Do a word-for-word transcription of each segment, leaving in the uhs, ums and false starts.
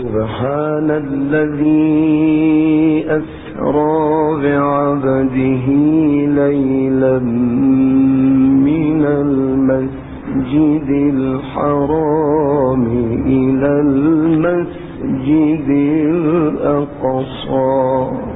سبحان الذي أسرى بعبده ليلا من المسجد الحرام إلى المسجد الأقصى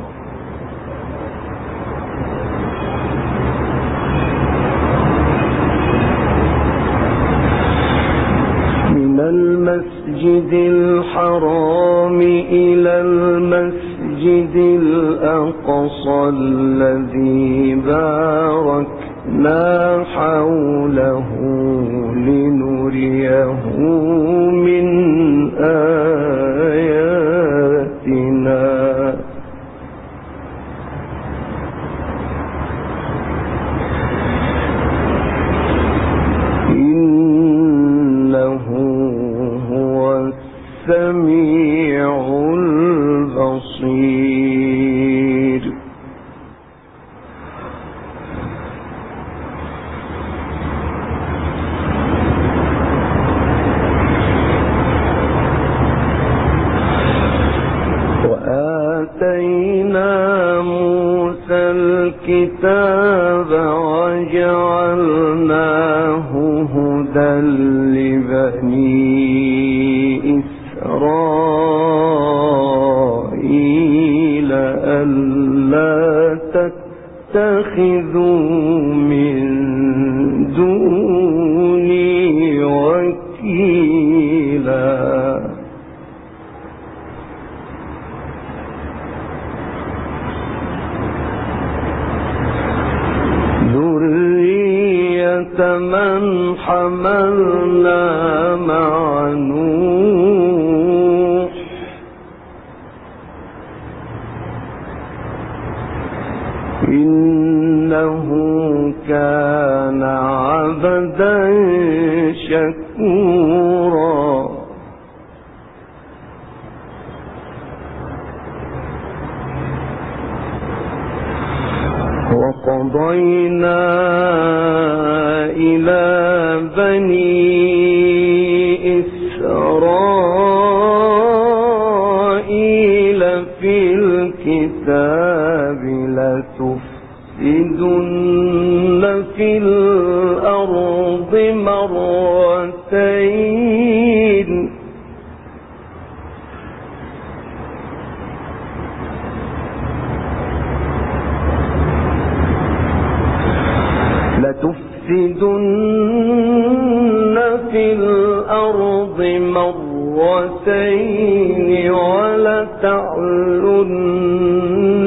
المسجد الحرام إلى المسجد الأقصى الذي باركنا حوله لنريه من آياتنا السميع البصير. وآتينا موسى الكتاب وجعلناه هدى لبني إسرائيل ألا تتخذوا من دوني وكيلا ذرية من حملنا مع نوح إنه كان عبدا شكورا. وقضينا إلى بني إسرائيل في الكتاب لتفسدن في الأرض مرتين لتفسدن في الأرض مرتين ولتعلن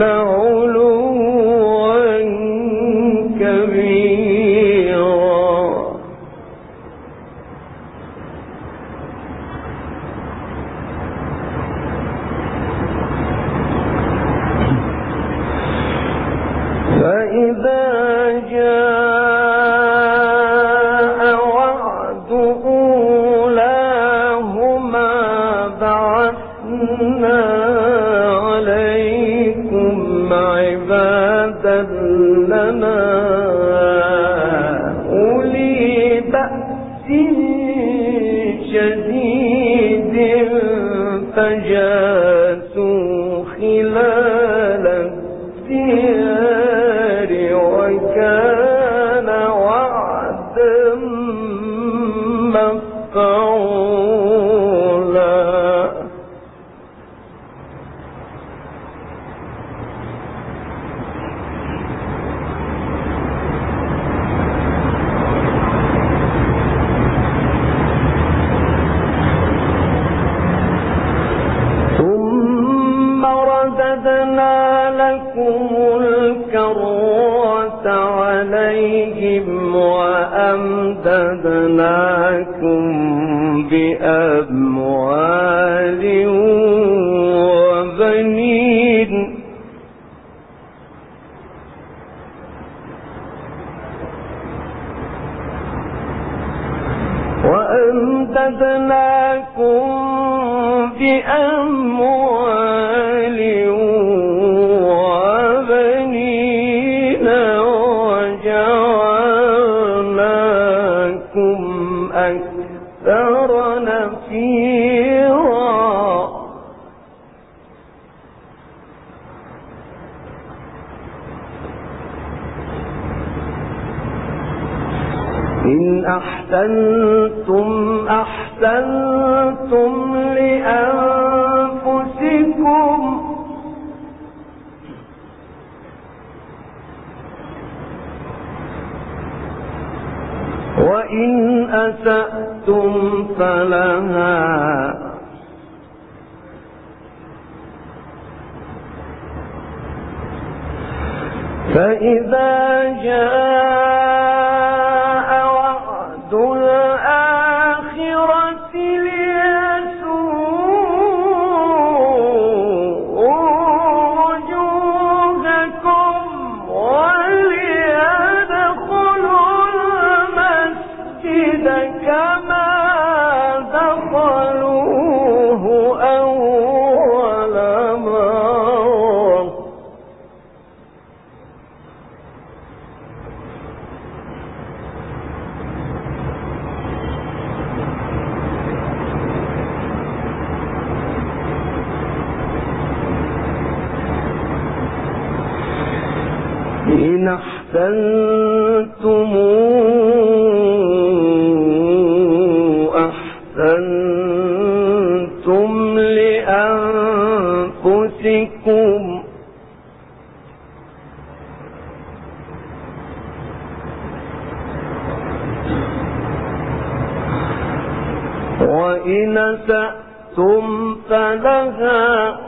علوا كبيرا. فإذا جاء وعد أولاهما بعثنا عليكم عبادا لنا أولي بأس شديد فجاسوا خلال الديار وكان وعدا مفعولا. ثم رددنا لكم الكرة عليهم وأمددناكم بأموال وبنين وأمددناكم بأموال وبنين وجعلناكم أكثر نفيرا. إن أحسنتم أحسنتم لأنفسكم وإن أسأتم فلها فإذا جاء وعد الآخرة ليسوءوا وجوهكم وليدخلوا المسجد كما دخلوه أول مرة إن أحسنتم أحسنتم لأنفسكم وإن أسأتم فلها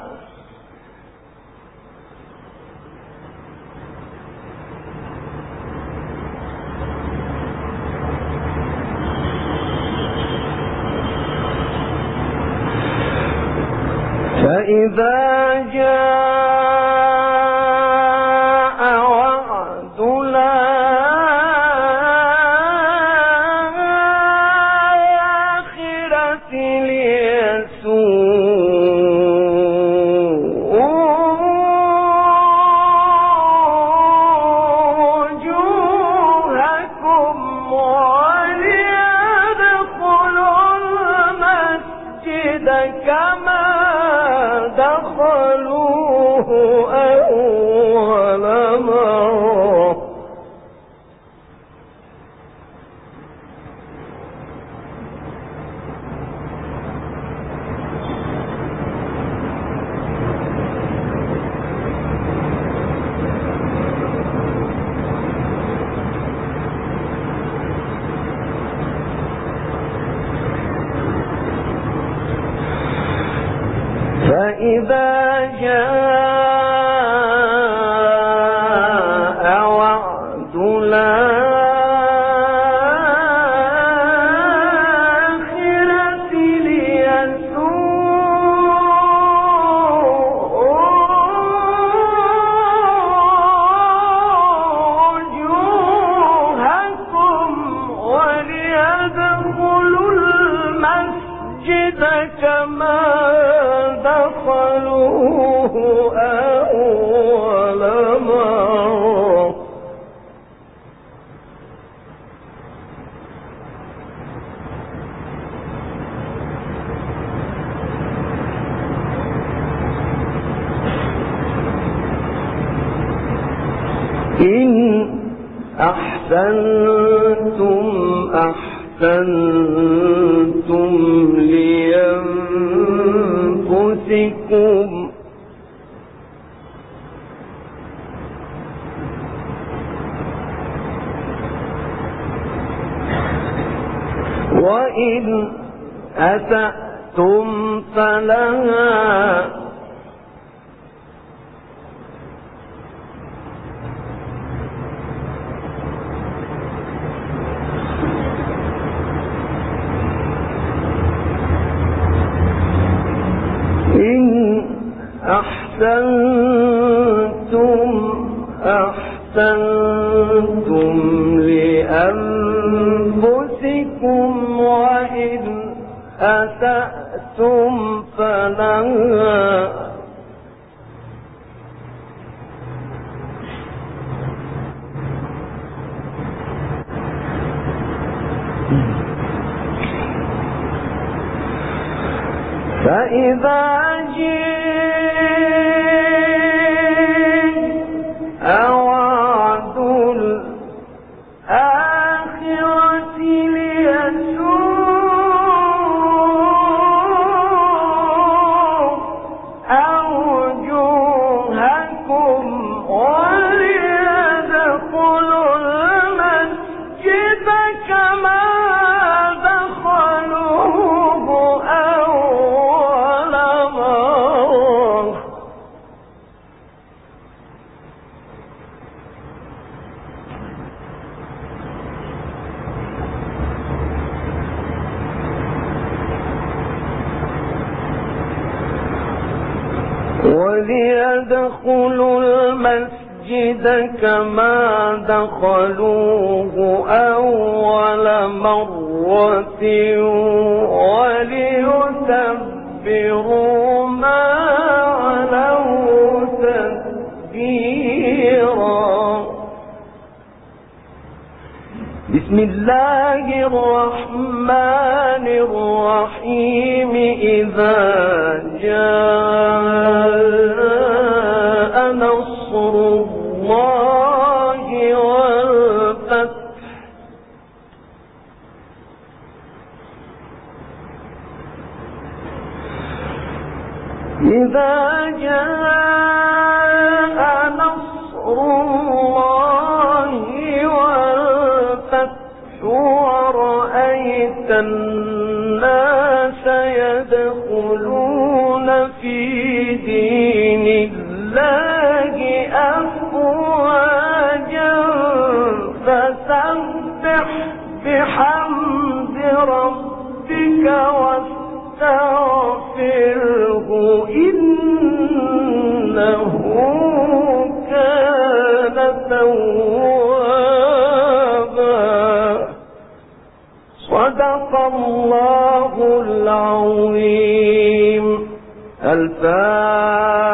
فإذا جاء وعد الآخرة ليسوءوا وجوهكم وليدخلوا المسجد كما دخلوه أول مرة فإذا جاء وعد الآخرة ليسوءوا وجوهكم وليدخلوا المسجد كما دخلوه أول مرة إن أحسنتم أحسنتم لأنفسكم وإن أسأتم فلها إن أحسنتم أحسنتم لأنفسكم وإن أسأتم فلها فإذا جاء وعد الآخرة وليدخلوا المسجد كما دخلوه أول مرة وليتبروا ما علوا تتبيرا. بسم الله الرحمن الرحيم. إذا جاء نصر الله والفتح إذا جاء نصر الله والفتح ورأيت الناس يدخلون في دين الله أفواجا فسبح بحمد ربك واستغفره إنه كان توابا. صدق الله العظيم. الفاتحة.